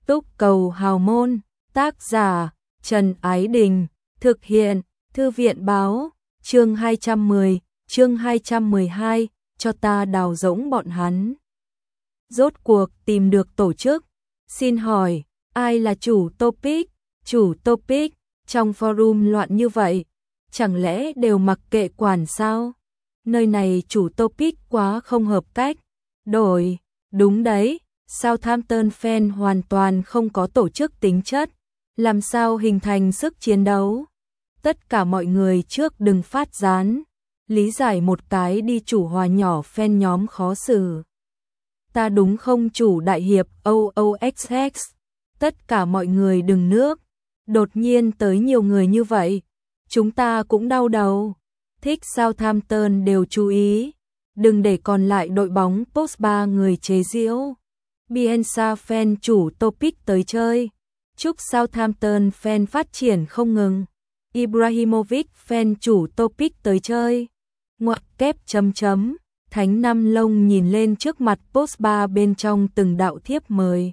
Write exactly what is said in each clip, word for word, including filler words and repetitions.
Túc Cầu Hào Môn, tác giả Trần Ái Đình, thực hiện Thư viện Báo, chương hai trăm mười, chương hai trăm mười hai, cho ta đào rỗng bọn hắn. Rốt cuộc tìm được tổ chức. Xin hỏi, ai là chủ topic? Chủ topic, trong forum loạn như vậy, chẳng lẽ đều mặc kệ quản sao? Nơi này chủ topic quá không hợp cách. Đổi, đúng đấy, Southampton fan hoàn toàn không có tổ chức tính chất, làm sao hình thành sức chiến đấu? Tất cả mọi người trước đừng phát rán, lý giải một cái đi, chủ hòa nhỏ fan nhóm khó xử. Ta đúng không chủ đại hiệp o o x x, tất cả mọi người đừng nước, đột nhiên tới nhiều người như vậy, chúng ta cũng đau đầu. Thích Southampton đều chú ý, đừng để còn lại đội bóng post ba người chế giễu. Bielsa fan chủ topic tới chơi, chúc Southampton fan phát triển không ngừng. Ibrahimovic fan chủ topic tới chơi. Ngoặc kép chấm chấm, Thánh Năm Lông nhìn lên trước mặt post ba bên trong từng đạo thiếp mời.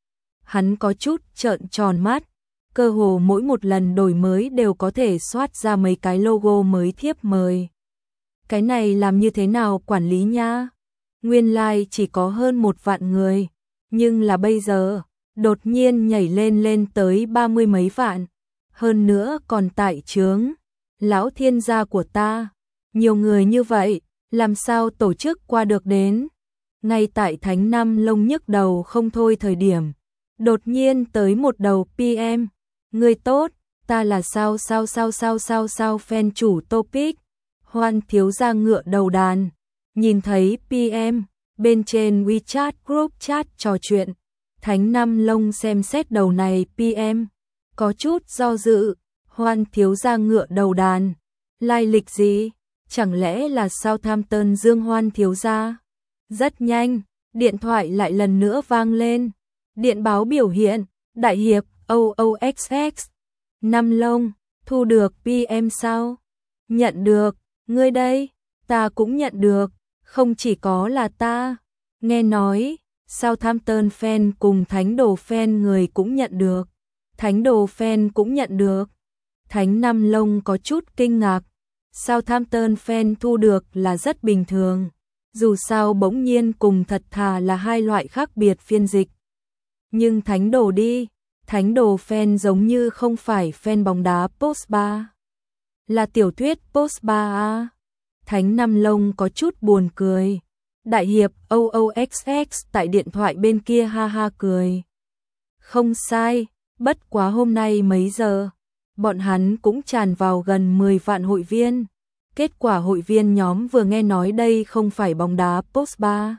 Hắn có chút trợn tròn mắt, cơ hồ mỗi một lần đổi mới đều có thể soát ra mấy cái logo mới thiếp mời. Cái này làm như thế nào quản lý nha? Nguyên lai like chỉ có hơn một vạn người, nhưng là bây giờ, đột nhiên nhảy lên lên tới ba mươi mấy vạn. Hơn nữa còn tại chướng, lão thiên gia của ta, nhiều người như vậy, làm sao tổ chức qua được đến? Ngay tại Thánh Năm Lông nhức đầu không thôi thời điểm, đột nhiên tới một đầu pê em, người tốt, ta là sao sao sao sao sao sao fan chủ topic, Hoan thiếu gia ngựa đầu đàn, nhìn thấy pê em, bên trên WeChat group chat trò chuyện, Thánh Năm Lông xem xét đầu này pê em, có chút do dự. Hoan thiếu gia ngựa đầu đàn, lai lịch gì? Chẳng lẽ là Southampton Dương Hoan thiếu gia? Rất nhanh, điện thoại lại lần nữa vang lên. Điện báo biểu hiện, đại hiệp o o x x. Năm Lông, thu được pê em sao? Nhận được, ngươi đây, ta cũng nhận được, không chỉ có là ta. Nghe nói, Southampton fan cùng Thánh Đồ fan người cũng nhận được. Thánh Đồ fan cũng nhận được. Thánh Năm Lông có chút kinh ngạc. Southampton fan thu được là rất bình thường. Dù sao bỗng nhiên cùng thật thà là hai loại khác biệt phiên dịch. Nhưng Thánh Đồ đi, Thánh Đồ fan giống như không phải fan bóng đá post ba. Là tiểu thuyết post ba à. Thánh Năm Lông có chút buồn cười. Đại hiệp o o x x tại điện thoại bên kia ha ha cười. Không sai, bất quá hôm nay mấy giờ, bọn hắn cũng tràn vào gần mười vạn hội viên. Kết quả hội viên nhóm vừa nghe nói đây không phải bóng đá post ba,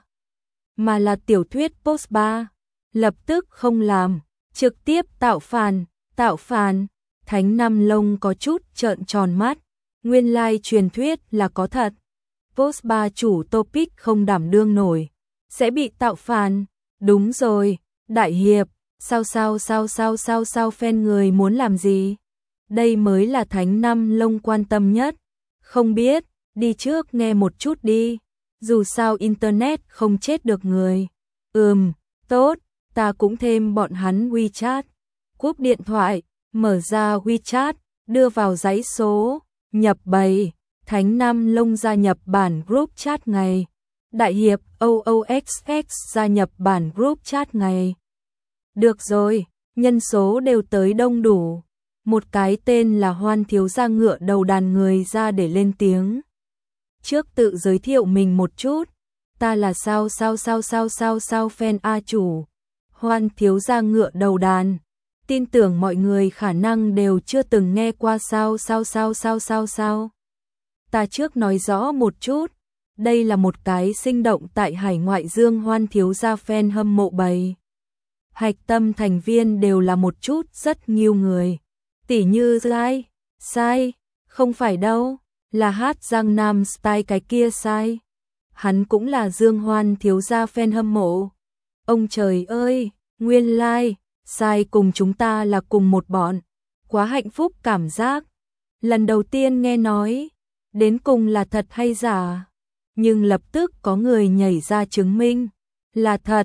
mà là tiểu thuyết post ba, lập tức không làm, trực tiếp tạo phản, tạo phản. Thánh Năm Lông có chút trợn tròn mắt, nguyên lai like truyền thuyết là có thật. Post ba chủ topic không đảm đương nổi, sẽ bị tạo phản. Đúng rồi, đại hiệp, sao sao sao sao sao sao fan người muốn làm gì? Đây mới là Thánh Năm Lông quan tâm nhất. Không biết, đi trước nghe một chút đi. Dù sao internet không chết được người. Ừm, tốt, ta cũng thêm bọn hắn WeChat. Cúp điện thoại, mở ra WeChat, đưa vào dãy số, nhập bầy. Thánh Năm Lông gia nhập bản group chat ngày. Đại hiệp o o x x gia nhập bản group chat ngày. Được rồi, nhân số đều tới đông đủ. Một cái tên là Hoan thiếu gia ngựa đầu đàn người ra để lên tiếng. Trước tự giới thiệu mình một chút, ta là sao sao sao sao sao sao fan A chủ. Hoan thiếu gia ngựa đầu đàn, tin tưởng mọi người khả năng đều chưa từng nghe qua sao sao sao sao sao sao. Ta trước nói rõ một chút, đây là một cái sinh động tại hải ngoại Dương Hoan thiếu gia fan hâm mộ bầy. Hạch tâm thành viên đều là một chút rất nhiều người. Tỉ như sai, sai, không phải đâu, là hát Giang Nam Style cái kia sai. Hắn cũng là Dương Hoan thiếu gia fan hâm mộ. Ông trời ơi, nguyên lai, like, sai cùng chúng ta là cùng một bọn. Quá hạnh phúc cảm giác. Lần đầu tiên nghe nói, đến cùng là thật hay giả. Nhưng lập tức có người nhảy ra chứng minh, là thật.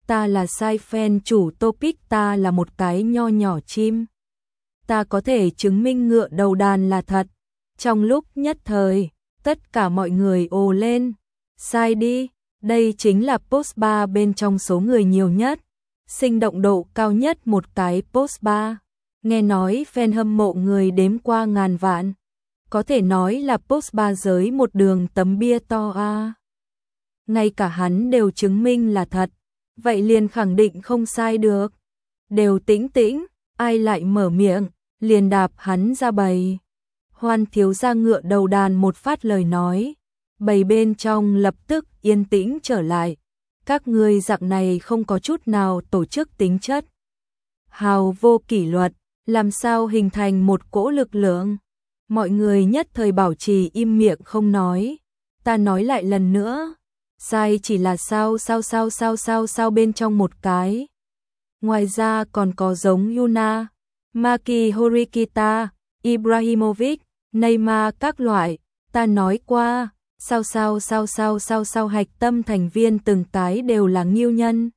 ta là sai fan chủ topic, ta là một cái nho nhỏ chim. Ta có thể chứng minh ngựa đầu đàn là thật. Trong lúc nhất thời, tất cả mọi người ồ lên. Sai đi, đây chính là post bar bên trong số người nhiều nhất. Sinh động độ cao nhất một cái post bar. Nghe nói fan hâm mộ người đếm qua ngàn vạn. Có thể nói là post bar giới một đường tấm bia to a. Ngay cả hắn đều chứng minh là thật. Vậy liền khẳng định không sai được. Đều tĩnh tĩnh, ai lại mở miệng, liền đạp hắn ra bầy. Hoan thiếu gia ngựa đầu đàn một phát lời nói. Bầy bên trong lập tức yên tĩnh trở lại. Các ngươi dạng này không có chút nào tổ chức tính chất. Hào vô kỷ luật, làm sao hình thành một cỗ lực lượng. Mọi người nhất thời bảo trì im miệng không nói. Ta nói lại lần nữa. Sai chỉ là sao sao sao sao sao sao bên trong một cái. Ngoài ra còn có giống Yuna, Maki Horikita, Ibrahimovic, Neymar các loại. Ta nói qua, sao sao sao sao sao sao hạch tâm thành viên từng cái đều là nghiêu nhân.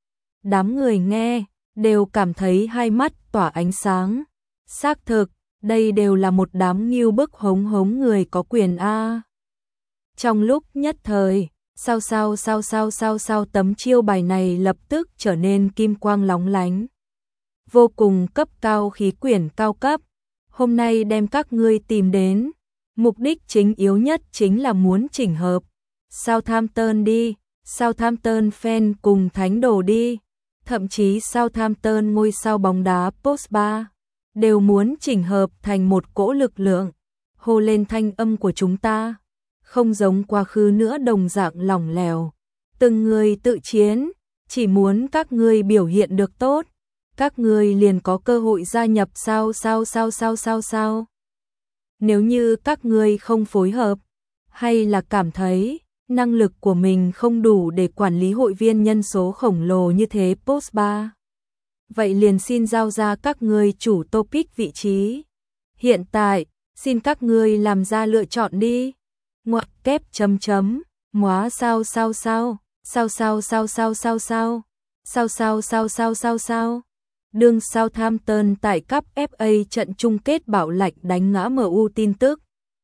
Đám người nghe, đều cảm thấy hai mắt tỏa ánh sáng. Xác thực, đây đều là một đám nghiêu bức hống hống người có quyền a. Trong lúc nhất thời, sao sao sao sao sao sao tấm chiêu bài này lập tức trở nên kim quang lóng lánh. Vô cùng cấp cao khí quyển cao cấp. Hôm nay đem các ngươi tìm đến. Mục đích chính yếu nhất chính là muốn chỉnh hợp. Southampton đi, Southampton fan cùng thánh đồ đi. Thậm chí Southampton ngôi sao bóng đá Pogba đều muốn chỉnh hợp thành một cỗ lực lượng. Hô lên thanh âm của chúng ta. Không giống quá khứ nữa đồng dạng lỏng lẻo. Từng người tự chiến, chỉ muốn các ngươi biểu hiện được tốt. Các ngươi liền có cơ hội gia nhập sao sao sao sao sao sao. Nếu như các ngươi không phối hợp, hay là cảm thấy năng lực của mình không đủ để quản lý hội viên nhân số khổng lồ như thế Pogba, vậy liền xin giao ra các ngươi chủ topic vị trí. Hiện tại, xin các ngươi làm ra lựa chọn đi. Ngoặc kép chấm chấm, móa sao sao sao, sao sao sao sao sao sao, sao sao sao sao sao sao. Đương Southampton tại cúp ép a trận chung kết bạo lạch đánh ngã em u tin tức.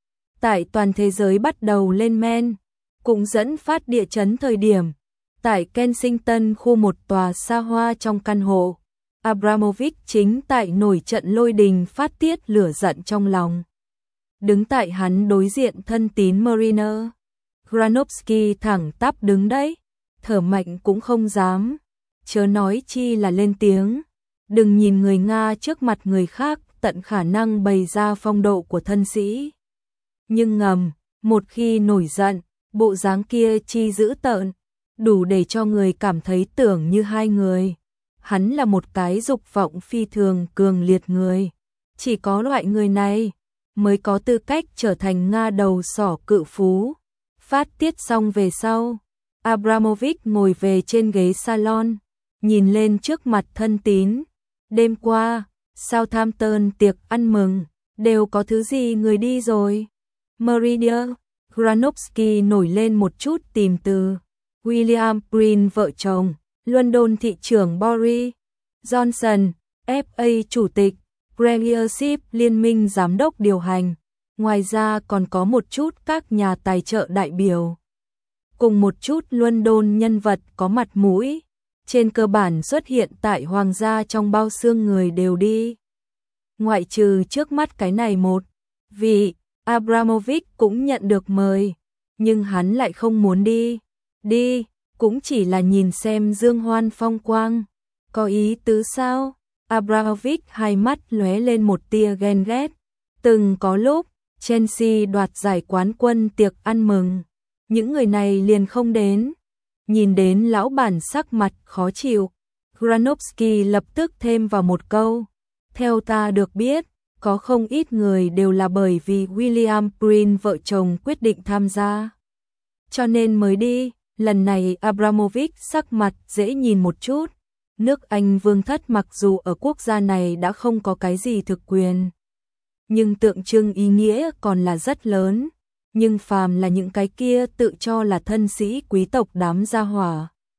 Tại toàn thế giới bắt đầu lên men, cũng dẫn phát địa chấn thời điểm. Tại Kensington khu một tòa xa hoa trong căn hộ, Abramovich chính tại nổi trận lôi đình phát tiết lửa giận trong lòng. Đứng tại hắn đối diện thân tín Mariner, Granovsky thẳng tắp đứng đấy, thở mạnh cũng không dám, chớ nói chi là lên tiếng. Đừng nhìn người Nga trước mặt người khác tận khả năng bày ra phong độ của thân sĩ. Nhưng ngầm, một khi nổi giận, bộ dáng kia chi dữ tợn, đủ để cho người cảm thấy tưởng như hai người. Hắn là một cái dục vọng phi thường cường liệt người. Chỉ có loại người này mới có tư cách trở thành Nga đầu sỏ cự phú. Phát tiết xong về sau, Abramovich ngồi về trên ghế salon, nhìn lên trước mặt thân tín. Đêm qua, Southampton tiệc ăn mừng, đều có thứ gì người đi rồi. Meridian, Granovsky nổi lên một chút tìm từ. William Green vợ chồng, London thị trưởng Boris Johnson, ép a chủ tịch, Premiership Liên minh giám đốc điều hành. Ngoài ra còn có một chút các nhà tài trợ đại biểu. Cùng một chút London nhân vật có mặt mũi. Trên cơ bản xuất hiện tại hoàng gia trong bao xương người đều đi. Ngoại trừ trước mắt cái này một vị, Abramovich cũng nhận được mời, nhưng hắn lại không muốn đi. Đi, cũng chỉ là nhìn xem dương hoan phong quang. Có ý tứ sao? Abramovich hai mắt lóe lên một tia ghen ghét. Từng có lúc, Chelsea đoạt giải quán quân tiệc ăn mừng. Những người này liền không đến. Nhìn đến lão bản sắc mặt khó chịu, Granovsky lập tức thêm vào một câu. Theo ta được biết, có không ít người đều là bởi vì William Green vợ chồng quyết định tham gia. Cho nên mới đi, lần này Abramovich sắc mặt dễ nhìn một chút. Nước Anh vương thất mặc dù ở quốc gia này đã không có cái gì thực quyền, nhưng tượng trưng ý nghĩa còn là rất lớn. Nhưng phàm là những cái kia tự cho là thân sĩ quý tộc đám gia hỏa,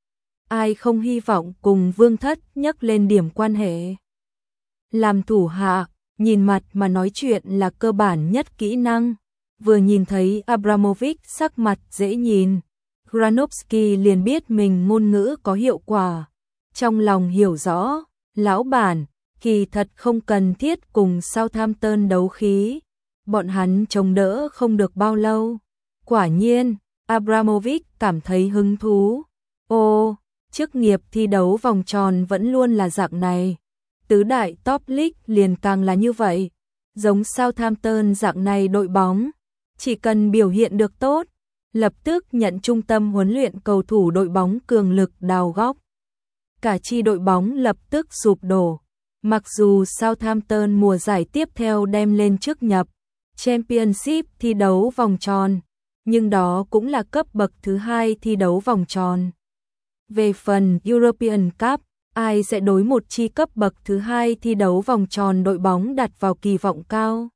ai không hy vọng cùng Vương Thất nhắc lên điểm quan hệ. Làm thủ hạ, nhìn mặt mà nói chuyện là cơ bản nhất kỹ năng. Vừa nhìn thấy Abramovich sắc mặt dễ nhìn, Granovsky liền biết mình ngôn ngữ có hiệu quả. Trong lòng hiểu rõ, lão bản, kỳ thật không cần thiết cùng Southampton đấu khí. Bọn hắn chống đỡ không được bao lâu. Quả nhiên, Abramovich cảm thấy hứng thú. Ô, chức nghiệp thi đấu vòng tròn vẫn luôn là dạng này. Tứ đại top league liền càng là như vậy. Giống Southampton dạng này đội bóng, chỉ cần biểu hiện được tốt, lập tức nhận trung tâm huấn luyện cầu thủ đội bóng cường lực đào góc. Cả chi đội bóng lập tức sụp đổ. Mặc dù Southampton mùa giải tiếp theo đem lên trước nhập Championship thi đấu vòng tròn, nhưng đó cũng là cấp bậc thứ hai thi đấu vòng tròn. Về phần European Cup, ai sẽ đối một chi cấp bậc thứ hai thi đấu vòng tròn đội bóng đặt vào kỳ vọng cao.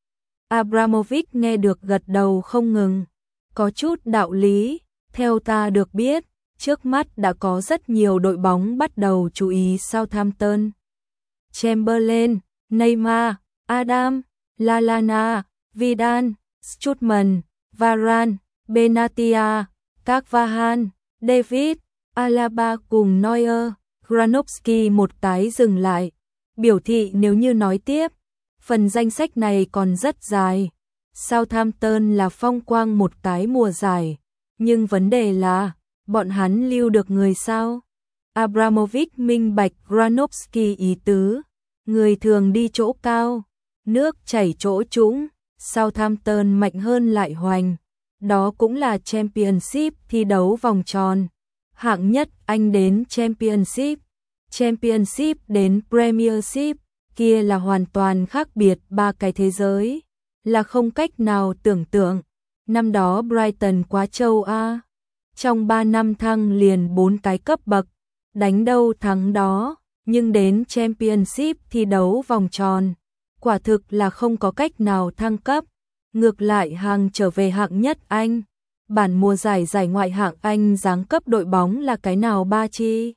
Abramovich nghe được gật đầu không ngừng. Có chút đạo lý, theo ta được biết, trước mắt đã có rất nhiều đội bóng bắt đầu chú ý Southampton. Chamberlain, Neymar, Adam, Lallana, Vidal, Strootman, Varane, Benatia, Carvajal, David, Alaba cùng Neuer. Granovsky một cái dừng lại, biểu thị nếu như nói tiếp, phần danh sách này còn rất dài. Southampton là phong quang một cái mùa giải, nhưng vấn đề là, bọn hắn lưu được người sao? Abramovich minh bạch Granovsky ý tứ, người thường đi chỗ cao, nước chảy chỗ trũng, Southampton mạnh hơn lại hoành, đó cũng là Championship thi đấu vòng tròn. Hạng nhất Anh đến Championship, Championship đến Premiership, kia là hoàn toàn khác biệt ba cái thế giới, là không cách nào tưởng tượng. Năm đó Brighton quá châu A, trong ba năm thăng liền bốn cái cấp bậc, đánh đâu thắng đó, nhưng đến Championship thi đấu vòng tròn, quả thực là không có cách nào thăng cấp. Ngược lại hàng trở về hạng nhất Anh. Bản mùa giải giải ngoại hạng Anh giáng cấp đội bóng là cái nào ba chi?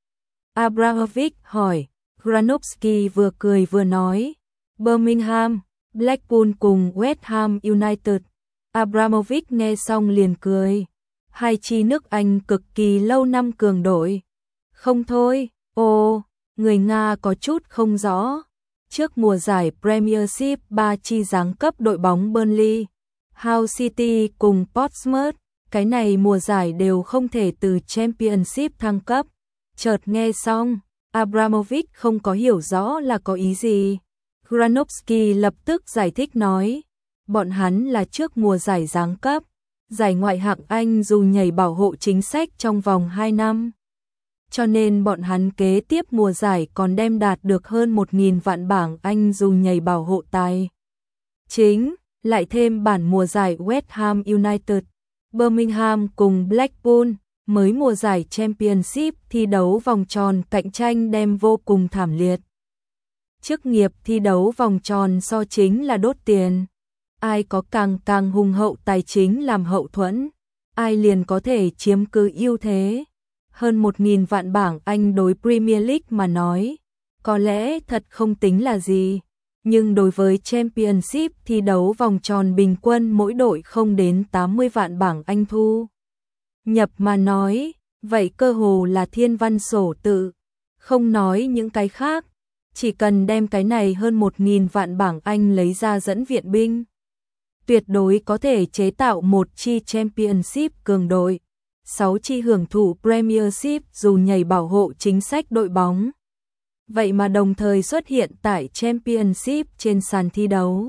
Abramovich hỏi. Granovsky vừa cười vừa nói. Birmingham, Blackpool cùng West Ham United. Abramovich nghe xong liền cười. Hai chi nước Anh cực kỳ lâu năm cường đội. Không thôi, ồ, người Nga có chút không rõ. Trước mùa giải Premiership ba chi giáng cấp đội bóng Burnley, Hull City cùng Portsmouth, cái này mùa giải đều không thể từ Championship thăng cấp. Chợt nghe xong, Abramovich không có hiểu rõ là có ý gì. Granovsky lập tức giải thích nói, bọn hắn là trước mùa giải giáng cấp, giải ngoại hạng Anh dù nhảy bảo hộ chính sách trong vòng hai năm. Cho nên bọn hắn kế tiếp mùa giải còn đem đạt được hơn một nghìn vạn bảng Anh dù nhảy bảo hộ tài chính, lại thêm bản mùa giải West Ham United, Birmingham cùng Blackpool, mới mùa giải Championship thi đấu vòng tròn cạnh tranh đem vô cùng thảm liệt. Chức nghiệp thi đấu vòng tròn so chính là đốt tiền, ai có càng càng hùng hậu tài chính làm hậu thuẫn, ai liền có thể chiếm cứ ưu thế. Hơn một nghìn vạn bảng Anh đối Premier League mà nói, có lẽ thật không tính là gì, nhưng đối với Championship thi đấu vòng tròn bình quân mỗi đội không đến tám mươi vạn bảng Anh thu nhập mà nói, vậy cơ hồ là thiên văn sổ tự. Không nói những cái khác, chỉ cần đem cái này hơn một nghìn vạn bảng Anh lấy ra dẫn viện binh, tuyệt đối có thể chế tạo một chi Championship cường đội. Sáu chi hưởng thụ Premiership dù nhảy bảo hộ chính sách đội bóng. Vậy mà đồng thời xuất hiện tại Championship trên sàn thi đấu.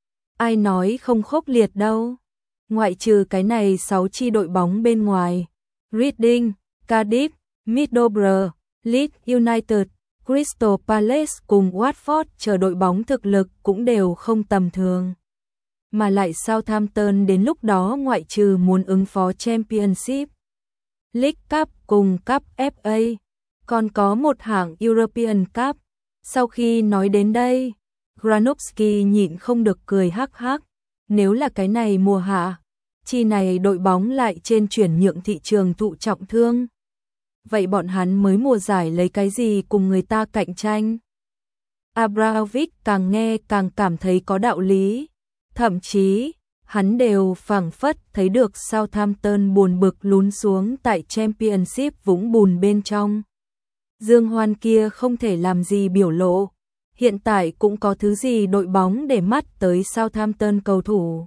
Ai nói không khốc liệt đâu. Ngoại trừ cái này sáu chi đội bóng bên ngoài. Reading, Cardiff, Middlesbrough, Leeds United, Crystal Palace cùng Watford chờ đội bóng thực lực cũng đều không tầm thường. Mà lại Southampton đến lúc đó ngoại trừ muốn ứng phó Championship, League Cup cùng Cup ép a, còn có một hạng European Cup. Sau khi nói đến đây, Granovsky nhịn không được cười hắc hắc. Nếu là cái này mùa hạ, chi này đội bóng lại trên chuyển nhượng thị trường thụ trọng thương. vậy bọn hắn mới mùa giải lấy cái gì cùng người ta cạnh tranh? Abramovich càng nghe càng cảm thấy có đạo lý, thậm chí hắn đều phảng phất thấy được Southampton buồn bực lún xuống tại Championship vũng bùn bên trong. Dương Hoan kia không thể làm gì biểu lộ, hiện tại cũng có thứ gì đội bóng để mắt tới Southampton cầu thủ.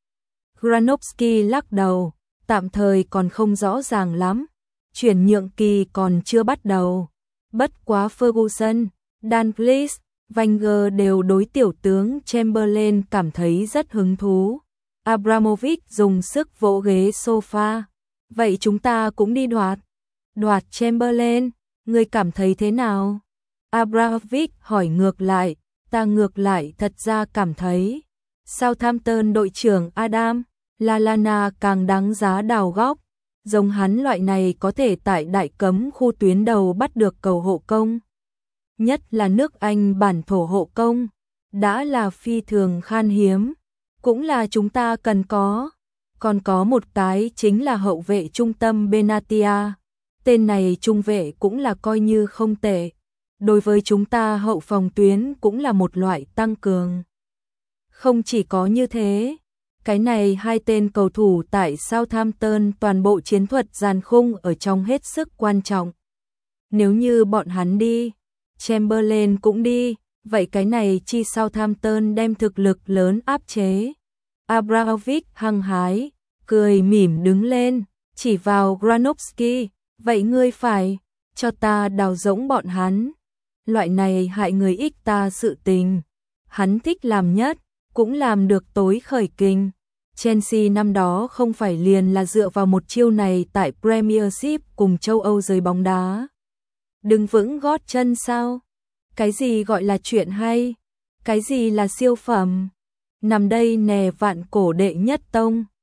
Granovsky lắc đầu, tạm thời còn không rõ ràng lắm, chuyển nhượng kỳ còn chưa bắt đầu. Bất quá Ferguson, Dalglish, Wenger đều đối tiểu tướng Chamberlain cảm thấy rất hứng thú. Abramovich dùng sức vỗ ghế sofa. Vậy chúng ta cũng đi đoạt. Đoạt Chamberlain, ngươi cảm thấy thế nào? Abramovich hỏi ngược lại, ta ngược lại thật ra cảm thấy Southampton đội trưởng Adam Lallana càng đáng giá đào góc. Giống hắn loại này có thể tại đại cấm khu tuyến đầu bắt được cầu hộ công. Nhất là nước Anh bản thổ hộ công, đã là phi thường khan hiếm, cũng là chúng ta cần có. Còn có một cái chính là hậu vệ trung tâm Benatia, tên này trung vệ cũng là coi như không tệ. Đối với chúng ta hậu phòng tuyến cũng là một loại tăng cường. Không chỉ có như thế, cái này hai tên cầu thủ tại Southampton toàn bộ chiến thuật dàn khung ở trong hết sức quan trọng. Nếu như bọn hắn đi, Chamberlain cũng đi, vậy cái này chi Southampton đem thực lực lớn áp chế. Abramovich hăng hái, cười mỉm đứng lên, chỉ vào Granovsky, vậy ngươi phải cho ta đào rỗng bọn hắn. Loại này hại người ích ta sự tình, hắn thích làm nhất, cũng làm được tối khởi kinh. Chelsea năm đó không phải liền là dựa vào một chiêu này tại Premiership cùng châu Âu giới bóng đá. Đứng vững gót chân sao? Cái gì gọi là chuyện hay? Cái gì là siêu phẩm? Nằm đây nè vạn cổ đệ nhất tông.